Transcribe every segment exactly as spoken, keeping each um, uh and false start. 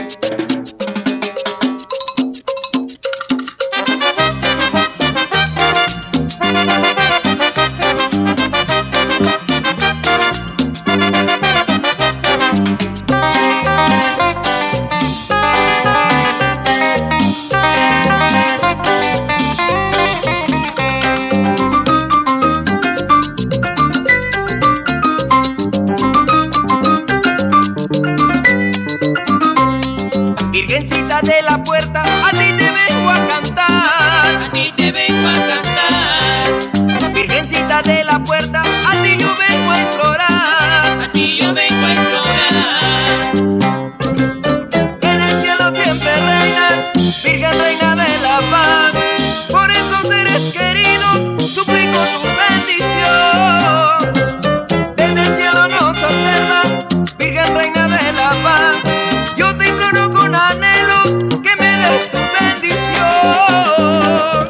Virgencita de la puerta, a ti te vengo a cantar, a ti te vengo a cantar. Virgencita de la puerta, a ti yo vengo a implorar, a ti yo vengo a implorar. En el cielo siempre reina, Virgen reina de la paz, por esos seres queridos suplico tu bendición. Desde el cielo nos observa, Virgen reina de la paz, yo te imploro con anhelo que me des tu bendición.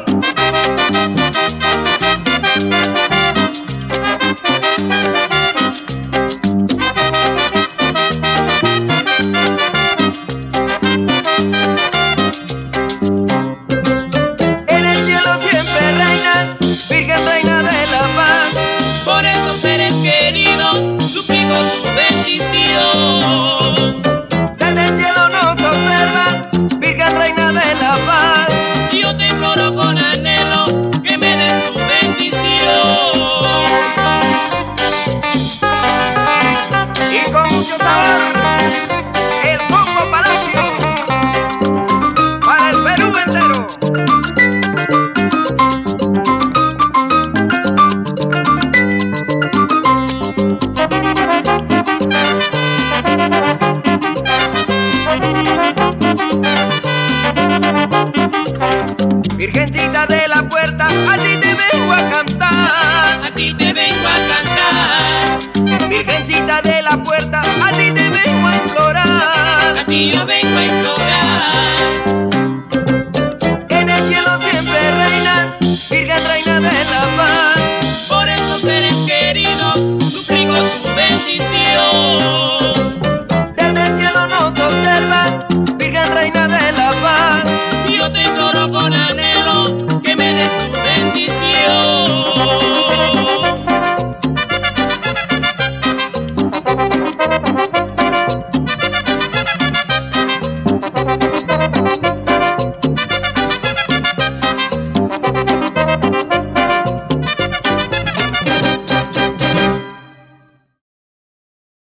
En el cielo siempre reina, Virgen reina de la paz, por esos seres queridos suplico tu bendición. desde el cielo nos observa, Virgen reina de la paz, Yo te imploro con anhelo que me des tu bendición. y con mucho sabor, el Combo Palacio, para el Perú entero. Virgencita de la puerta, a ti te vengo a cantar, A ti te vengo a cantar. Virgencita de la puerta, a ti te vengo a implorar, A ti yo vengo a implorar. en el cielo siempre reina, Virgen reina de la paz, Por esos seres queridos suplico tu bendición. desde el cielo nos observa, Virgen reina de la paz, Yo te imploro con anhelo que me des tu bendición.